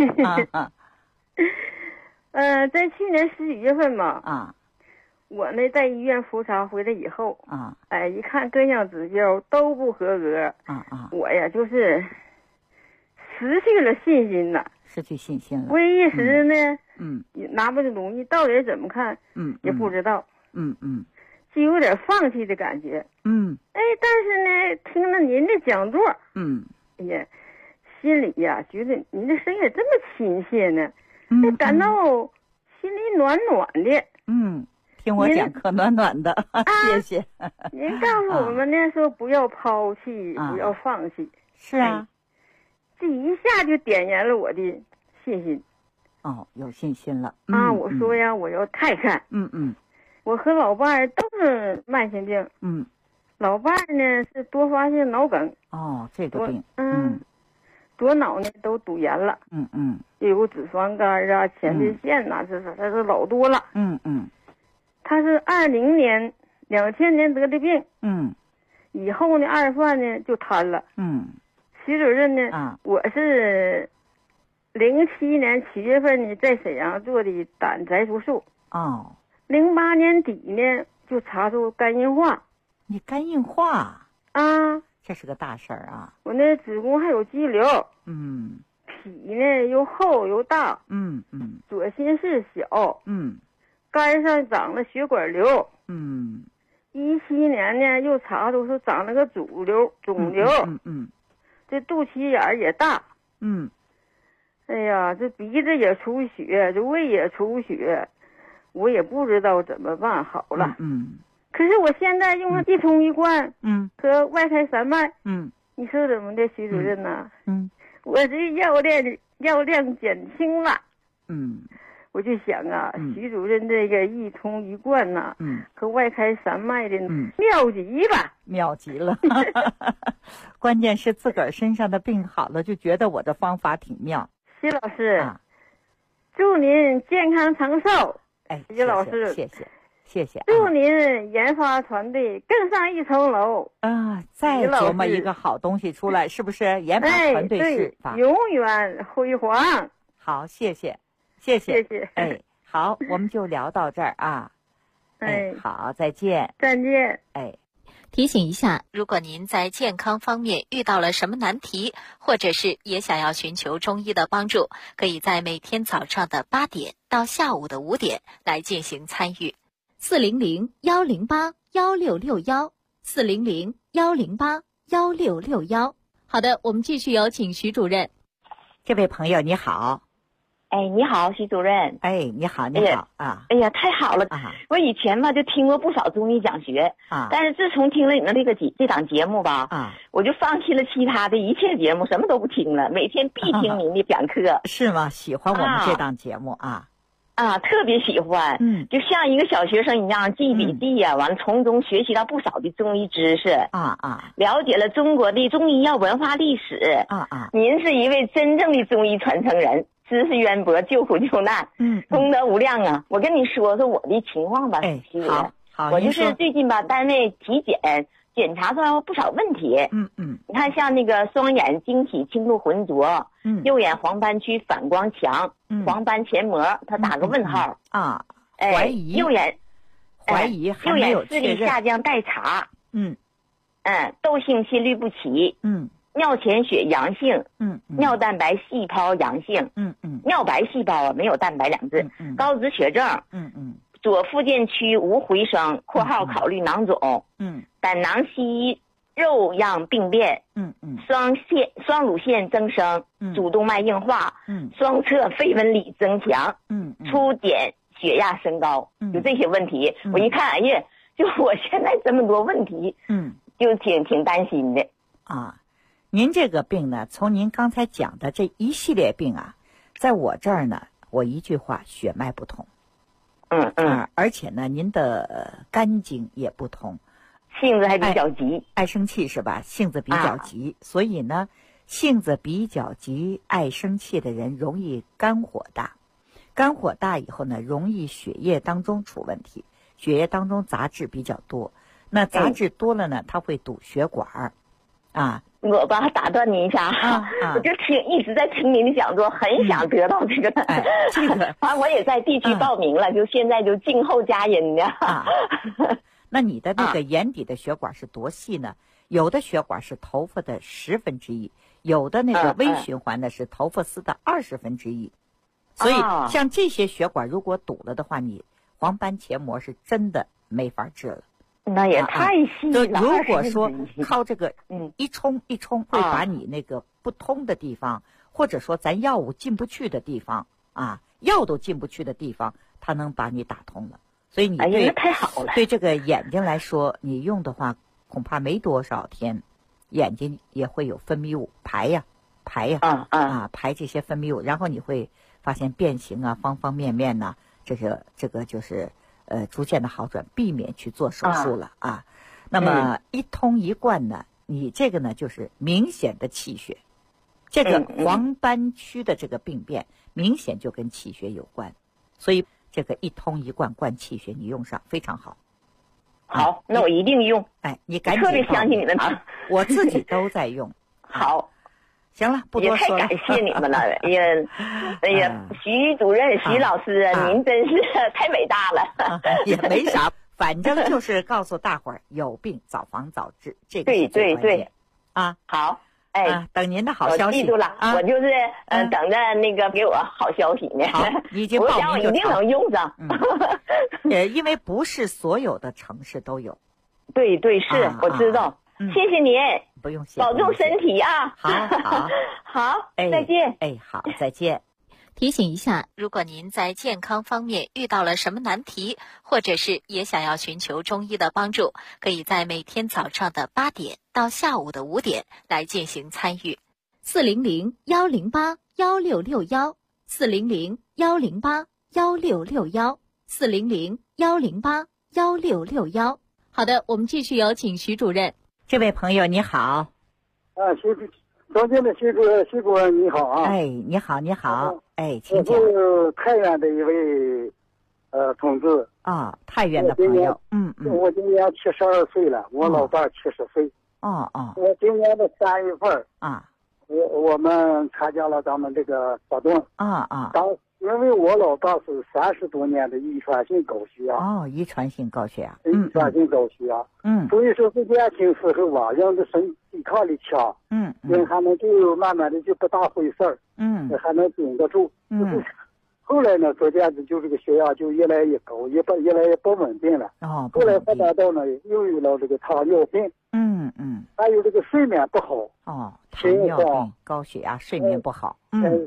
[SPEAKER 5] 在去年10几月份嘛我呢在医院复查回来以后一看各项指标都不合格我呀就是失去了信心了。为一时呢也拿不定主意，到底怎么看也不知道就有点放弃的感觉但是呢听了您的讲座哎呀心里呀觉得您的声音这么亲切呢感到心里暖暖的
[SPEAKER 4] 听我讲课暖暖的谢谢
[SPEAKER 5] 您告诉我们呢说不要抛弃不要放弃。
[SPEAKER 4] 是啊
[SPEAKER 5] 这一下就点燃了我的信心
[SPEAKER 4] 有信心了
[SPEAKER 5] 我说呀我要太看我和老伴儿都是慢性病老伴儿呢是多发性脑梗
[SPEAKER 4] 这个病
[SPEAKER 5] 左脑呢都堵严了又有脂肪肝前列腺这是老多了他是2000年得的病以后呢二犯呢就瘫了徐主任呢我是07年7月份呢在沈阳做的胆摘除术08年底呢就查出肝硬化。
[SPEAKER 4] 你肝硬化这是个大事儿
[SPEAKER 5] 我那子宫还有肌瘤脾呢又厚又大左心室小肝上长了血管瘤17年呢又查出说长了个肿瘤这肚脐眼也大哎呀这鼻子也出血，这胃也出血，我也不知道怎么办好了可是我现在用了一通一贯和外开三脉你说怎么的徐主任呢我这药量减轻了我就想徐主任这个一通一贯和外开三脉的妙极吧。
[SPEAKER 4] 妙极了关键是自个儿身上的病好了就觉得我的方法挺妙。
[SPEAKER 5] 徐老师祝您健康长寿。徐老师
[SPEAKER 4] 谢谢
[SPEAKER 5] 祝您研发团队更上一层楼
[SPEAKER 4] 再琢磨一个好东西出来是不是研发团队是
[SPEAKER 5] 永远辉煌。
[SPEAKER 4] 好谢谢好我们就聊到这儿好再见
[SPEAKER 3] 提醒一下，如果您在健康方面遇到了什么难题，或者是也想要寻求中医的帮助，可以在每天早上的8点到下午的5点来进行参与。400-108-1661，400-108-1661。好的，我们继续有请徐主任。
[SPEAKER 4] 这位朋友你好。
[SPEAKER 6] 哎，你好，徐主任。
[SPEAKER 4] 哎，你好，你好啊！
[SPEAKER 6] 哎呀，太好了
[SPEAKER 4] 啊！
[SPEAKER 6] 我以前吧就听过不少中医讲学
[SPEAKER 4] 啊，
[SPEAKER 6] 但是自从听了你们这档节目吧
[SPEAKER 4] 啊，
[SPEAKER 6] 我就放弃了其他的一切节目，什么都不听了，每天必听您的讲课。
[SPEAKER 4] 是吗？喜欢我们这档节目啊？
[SPEAKER 6] 特别喜欢。就像一个小学生一样记笔记呀，完了从中学习到不少的中医知识了解了中国的中医药文化历史您是一位真正的中医传承人，知识渊博，救苦救难，功德无量啊！我跟你说说我的情况吧，徐主任。
[SPEAKER 4] 好，
[SPEAKER 6] 我就是最近吧，单位体检查出来不少问题。你看像那个双眼晶体轻度浑浊，右眼黄斑区反光强，黄斑前膜它打个问号
[SPEAKER 4] 怀疑
[SPEAKER 6] 右眼
[SPEAKER 4] 怀疑还
[SPEAKER 6] 右
[SPEAKER 4] 没有
[SPEAKER 6] 眼视力下降待查。窦性心律不齐。尿潜血阳性，尿蛋白细胞阳性，尿白细胞没有蛋白两字，高脂血症，左附件区无回声（括号考虑囊肿），胆囊息肉样病变，双乳腺增生，主动脉硬化，双侧肺纹理增强，初检血压升高，就这些问题。我一看，哎呀，就我现在这么多问题，就挺担心的
[SPEAKER 4] 您这个病呢，从您刚才讲的这一系列病啊，在我这儿呢，我一句话，血脉不通。而且呢，您的肝经也不通，
[SPEAKER 6] 性子还比较急，
[SPEAKER 4] 爱生气是吧？性子比较急，所以呢，性子比较急、爱生气的人容易肝火大，肝火大以后呢，容易血液当中出问题，血液当中杂质比较多，那杂质多了呢，它会堵血管
[SPEAKER 6] 我吧打断您一下我就一直在听您的讲座，很想得到这个
[SPEAKER 4] 这个
[SPEAKER 6] 我也在地区报名了，就现在就静候佳音呢
[SPEAKER 4] 那你的那个眼底的血管是多细呢？有的血管是头发的1/10，有的那个微循环的是头发丝的1/20。所以像这些血管如果堵了的话，你黄斑前膜是真的没法治了。
[SPEAKER 6] 那也太细了。
[SPEAKER 4] 如果说靠这个一冲一冲，会把你那个不通的地方，或者说咱药物进不去的地方药都进不去的地方，它能把你打通了。所以你
[SPEAKER 6] 那太好了。
[SPEAKER 4] 对这个眼睛来说，你用的话恐怕没多少天，眼睛也会有分泌物排这些分泌物，然后你会发现变形方方面面呢，这个就是逐渐的好转，避免去做手术了那么一通一贯呢，你这个呢就是明显的气血，这个黄斑区的这个病变明显就跟气血有关，所以这个一通一贯灌气血你用上非常好。
[SPEAKER 6] 好，那我一定用。
[SPEAKER 4] 你赶紧，
[SPEAKER 6] 特别相信你们
[SPEAKER 4] 我自己都在用。
[SPEAKER 6] 好。
[SPEAKER 4] 行了，不多说了。
[SPEAKER 6] 也太感谢你们了！哎呀，徐主任、徐老师您真是太伟大了。
[SPEAKER 4] 也没啥，反正就是告诉大伙儿，有病早防早治，这个是最关键
[SPEAKER 6] 好，
[SPEAKER 4] 等您的好消息。
[SPEAKER 6] 我记住了，我就是等着那个给我好消息呢。
[SPEAKER 4] 好，你已经报名就
[SPEAKER 6] 我想我一定能用上。
[SPEAKER 4] 因为不是所有的城市都有。
[SPEAKER 6] 对，是我知道。谢谢您，
[SPEAKER 4] 不用谢，
[SPEAKER 6] 保重身体
[SPEAKER 4] 好，
[SPEAKER 6] 再见。
[SPEAKER 4] 好，再见。
[SPEAKER 3] 提醒一下，如果您在健康方面遇到了什么难题，或者是也想要寻求中医的帮助，可以在每天早上的8点到下午的5点来进行参与。400-108-1661，400-108-1661，400-108-1661。好的，我们继续有请徐主任。
[SPEAKER 4] 这位朋友你好。
[SPEAKER 7] 中间的徐主任你好
[SPEAKER 4] 你好请讲。
[SPEAKER 7] 我是太原的一位同志
[SPEAKER 4] 太原的朋友。
[SPEAKER 7] 我今年72岁了，我老伴70岁。我今年的3月份我们参加了咱们这个活动因为我老伴是30多年的遗传性高血压。
[SPEAKER 4] 遗传性高血压。
[SPEAKER 7] 遗传性高血压。所以说是年轻时候人的抵抗力强。人还能就慢慢的就不大回事儿。还能顶得住。后来呢，逐渐的就这个血压就越来越高，越来越不稳定了。后来发展到呢，又有了这个糖尿病。还有这个睡眠不好。
[SPEAKER 4] 糖尿病、高血压、睡眠不好。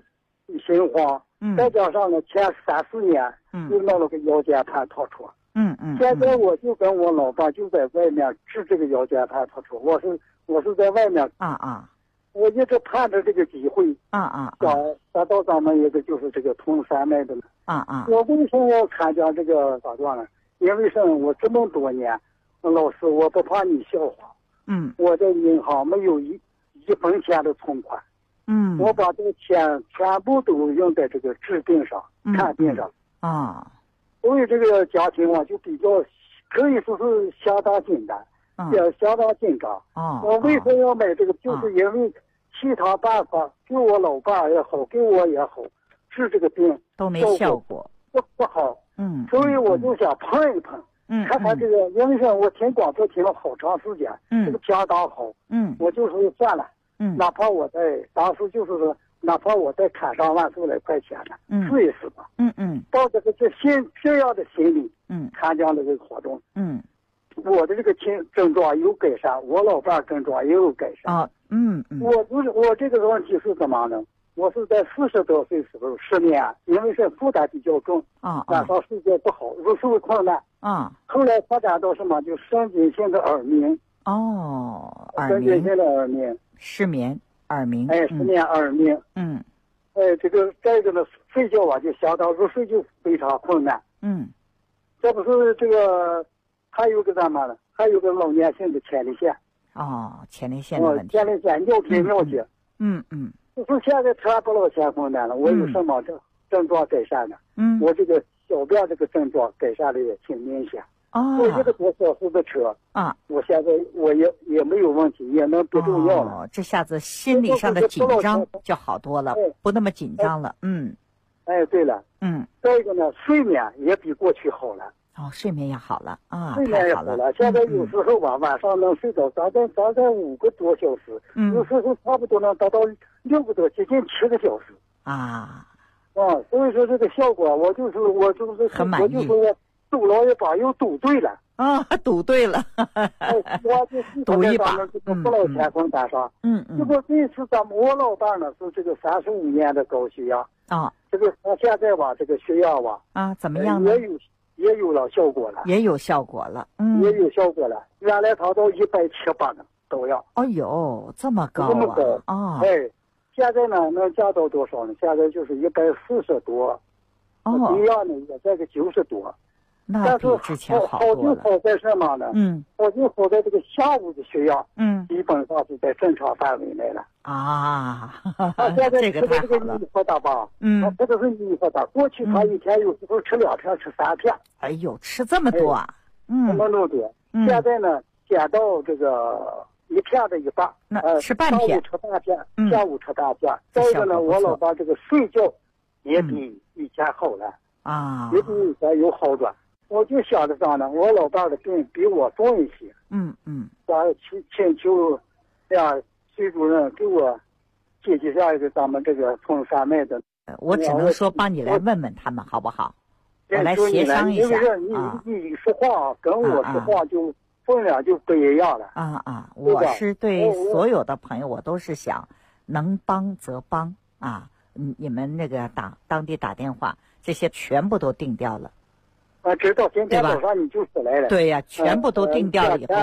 [SPEAKER 7] 心慌，再加上呢前3-4年，又闹了个腰间盘突出，现在我就跟我老伴就在外面治这个腰间盘突出，我是在外面我一直盼着这个机会想达到咱们一个就是这个通三脉的我为什么要参加这个打断呢？因为什么？我这么多年，老师，我不怕你笑话，我在银行没有一分钱的存款，我把这个钱全部都用在这个治病上、看病上所以这个家庭就比较可以说是相当简单，也相当紧张。我为什么要买这个？就是因为其他办法给我老伴也好，给我也好，治这个病
[SPEAKER 4] 都没效果，
[SPEAKER 7] 不好。所以我就想碰一碰，看看这个，因为说我听广播听了好长时间，这个相当好。我就说算了，哪怕我当时就是说，哪怕我再砍上万数来块钱呢，试一试吧。抱着这样的心理，参加了这个活动。我的这个症状有改善，我老伴症状也有改善。我这个问题是怎么呢？我是在40多岁时候失眠，因为是负担比较重，晚上睡觉不好，入睡困难。后来发展到什么？就神经性的耳鸣。
[SPEAKER 4] 耳鸣。神
[SPEAKER 7] 经性的耳鸣。
[SPEAKER 4] 失眠，耳鸣。
[SPEAKER 7] 失眠耳鸣。这个再一个呢，睡觉就相当入睡就非常困难。这不是这个。还有个什么呢？还有个老年性的前列腺。
[SPEAKER 4] 前列腺的问题。
[SPEAKER 7] 前列腺尿频尿急。就是现在全不老嫌困难了。我有什么症状改善呢？我这个小便这个症状改善的也挺明显。坐1个多小时的车我现在我也没有问题，也能憋住尿了。
[SPEAKER 4] 这下子心理上的紧张就好多了，不那么紧张了。
[SPEAKER 7] 对了。再一个呢，睡眠也比过去好了。
[SPEAKER 4] 睡眠也好了
[SPEAKER 7] 睡眠也好了。现在有时候晚上能睡到大概5个多小时，有时候差不多能达到6个多，接近7个小时。所以说这个效果，我就是
[SPEAKER 4] 很满意。
[SPEAKER 7] 我就说我赌了一把，又赌对了。
[SPEAKER 4] 赌对了。
[SPEAKER 7] 我就是
[SPEAKER 4] 赌一把，
[SPEAKER 7] 不老乾坤单上。结果这次我老伴呢是这个35年的高血压。这个他现在这个血压
[SPEAKER 4] 怎么样呢？
[SPEAKER 7] 也有了效果了，
[SPEAKER 4] 也有效果了。原来他到170呢都要。这么高现在呢能降到多少呢？现在就是140多。血压呢也在个90多。 那比之前好多了。
[SPEAKER 7] 好就好在什么呢？好就好在这个下午的血压，基本上是在正常范围内了。
[SPEAKER 4] 现在吃的这个
[SPEAKER 7] 尼泊达吧，这个是尼泊达。过去他一天有时候吃2片，吃3片。
[SPEAKER 4] 吃这么多啊？
[SPEAKER 7] 这么多。现在呢，减到这个1片的一半。
[SPEAKER 4] 吃半片。
[SPEAKER 7] 上午吃半片，下午吃半片。再一个呢，我老伴这个睡觉也比以前好了。也比以前有好转。我就想着啥呢？我老伴的病比我重一些。请求徐主任给我解决下一个咱们这个通三脉的。
[SPEAKER 4] 我只能说帮你来问问他们好不好？我来协商一下。
[SPEAKER 7] 你说话跟我说话就分量就不一样了。
[SPEAKER 4] 我是对所有的朋友，我都是想能帮则帮你们那个当地打电话，这些全部都定掉了。
[SPEAKER 7] 知道今天早上你就出来了。
[SPEAKER 4] 对呀，全部都定掉了以后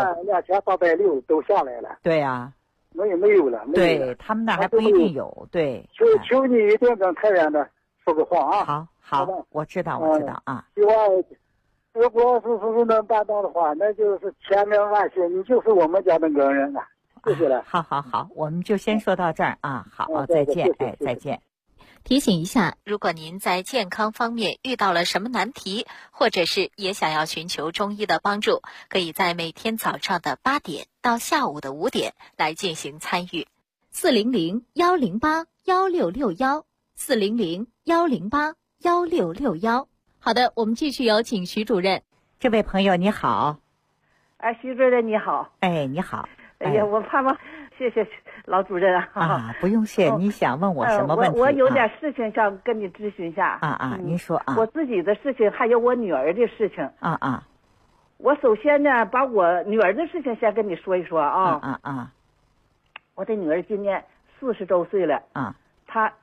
[SPEAKER 7] ，2860都下来了。
[SPEAKER 4] 对呀，
[SPEAKER 7] 没有了。
[SPEAKER 4] 对他们那还不一定有。对，
[SPEAKER 7] 求你一定跟太原的说个话啊。
[SPEAKER 4] 好，我知道
[SPEAKER 7] 希望如果是能办到的话，那就是千名万幸，你就是我们家的恩人了。谢谢了。
[SPEAKER 4] 好，我们就先说到这儿好，再见。再见。
[SPEAKER 3] 提醒一下，如果您在健康方面遇到了什么难题，或者是也想要寻求中医的帮助，可以在每天早上的8点到下午的5点来进行参与。400-108-1661，400-108-1661。好的，我们继续有请徐主任。
[SPEAKER 4] 这位朋友你好。
[SPEAKER 8] 徐主任你好。
[SPEAKER 4] 你好。
[SPEAKER 8] 我盼望谢谢老主任
[SPEAKER 4] 不用谢。你想问我什么问题？
[SPEAKER 8] 我有点事情想跟你咨询一下。
[SPEAKER 4] 您说
[SPEAKER 8] 我自己的事情，还有我女儿的事情。我首先呢，把我女儿的事情先跟你说一说
[SPEAKER 4] 啊。
[SPEAKER 8] 我的女儿今年40周岁了。她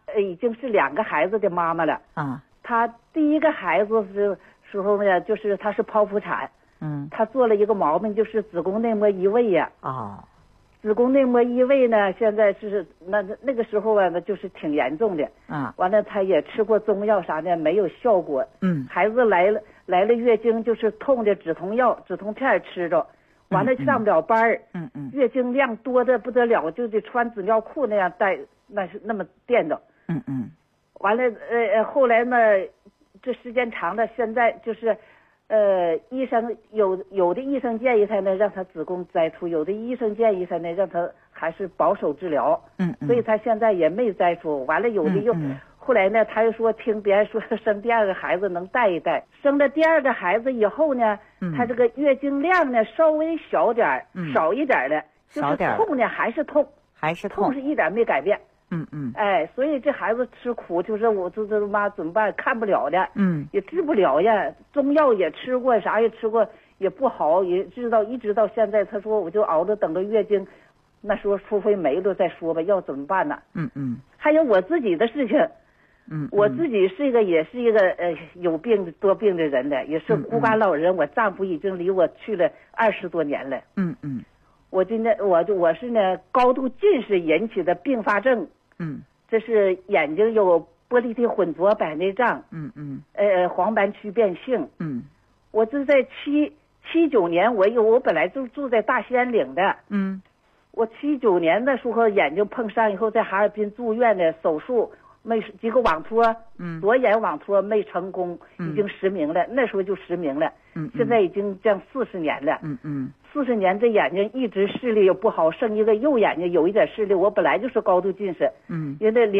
[SPEAKER 8] 已经是2个孩子的妈妈了啊。她第一个孩子时候呢，就是她是剖腹产，她做了一个毛病，就是子宫内膜异位呀。子宫内膜异位呢，现在是那个时候啊，就是挺严重的啊。完了，她也吃过中药啥的，没有效果。孩子来了月经，就是痛的止痛药、止痛片吃着，完了上不了班儿。月经量多的不得了，就得穿纸尿裤那样带，那是那么垫着。完了后来呢，这时间长了，现在就是医生有的医生建议他呢让他子宫摘除，有的医生建议他呢让他还是保守治疗。所以他现在也没摘除。完了有的又后来呢，他又说听别人说生第2个孩子能带一带，生了第2个孩子以后呢，他这个月经量呢稍微小点少一点的，就是痛呢还是痛是一点没改变。所以这孩子吃苦，就是我这妈怎么办？看不了的，也治不了呀。中药也吃过，啥也吃过，也不好，也一直到现在。他说我就熬着等着月经，那时候除非没了再说吧，要怎么办呢？还有我自己的事情，我自己也是一个有病多病的人了，也是孤寡老人。我丈夫已经离我去了20多年了。我今天我是呢高度近视引起的并发症。这是眼睛有玻璃体混浊白内障。黄斑区变性。我这在79年，我本来就住在大兴安岭的。我79年的时候眼睛碰伤以后，在哈尔滨住院的手术，没几个网托，左眼网托没成功，已经失明了。那时候就失明了。现在已经这样40年了。40年这眼睛一直视力又不好，剩一个右眼睛有一点视力。我本来就是高度近视，因为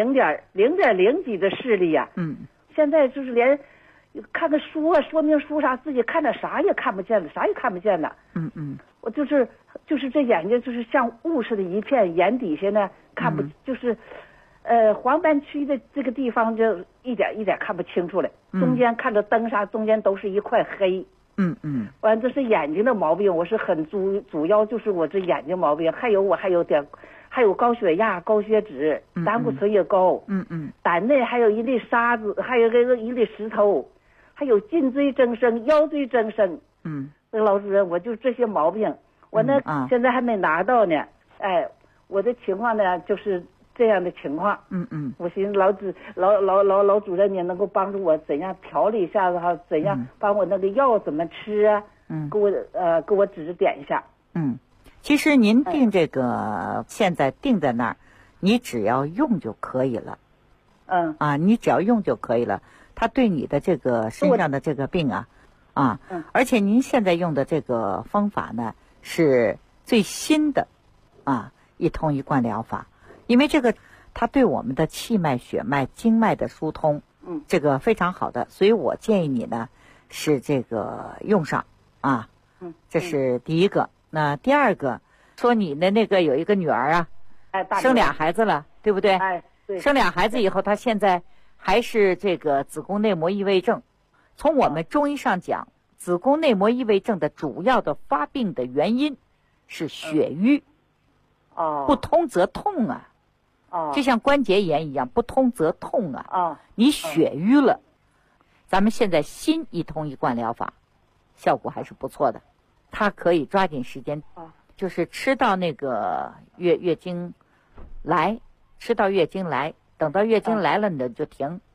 [SPEAKER 8] 0.0几的视力呀。现在就是连看个书啊，说明书啥，自己看点啥也看不见了，啥也看不见了。我就是这眼睛就是像雾似的一片，眼底下呢看不，就是黄斑区的这个地方就一点一点看不清楚了，中间看着灯啥，中间都是一块黑。完这是眼睛的毛病，我是很主要就是我这眼睛毛病，还有高血压、高血脂，胆固醇也高。胆内还有一粒沙子，还有一粒石头，还有颈椎增生、腰椎增生。老主任，我就这些毛病，我呢现在还没拿到呢。我的情况呢就是这样的情况。我寻思老主任，你能够帮助我怎样调理一下子哈？怎样帮我那个药怎么吃啊？给我指点一下。
[SPEAKER 4] 其实您定这个现在定在那儿，你只要用就可以了。你只要用就可以了。它对你的这个身上的这个病而且您现在用的这个方法呢是最新的一通一贯疗法。因为这个它对我们的气脉、血脉、经脉的疏通，这个非常好的，所以我建议你呢是这个用上这是第一个。那第二个，说你的那个有一个女儿生2孩子了，对不对？
[SPEAKER 8] 对。
[SPEAKER 4] 生2孩子以后，她现在还是这个子宫内膜异位症。从我们中医上讲，子宫内膜异位症的主要的发病的原因是血瘀。不通则痛就像关节炎一样，不通则痛你血瘀了。咱们现在新一通一贯疗法效果还是不错的，它可以抓紧时间就是吃到那个月经来，等到月经来了你就停，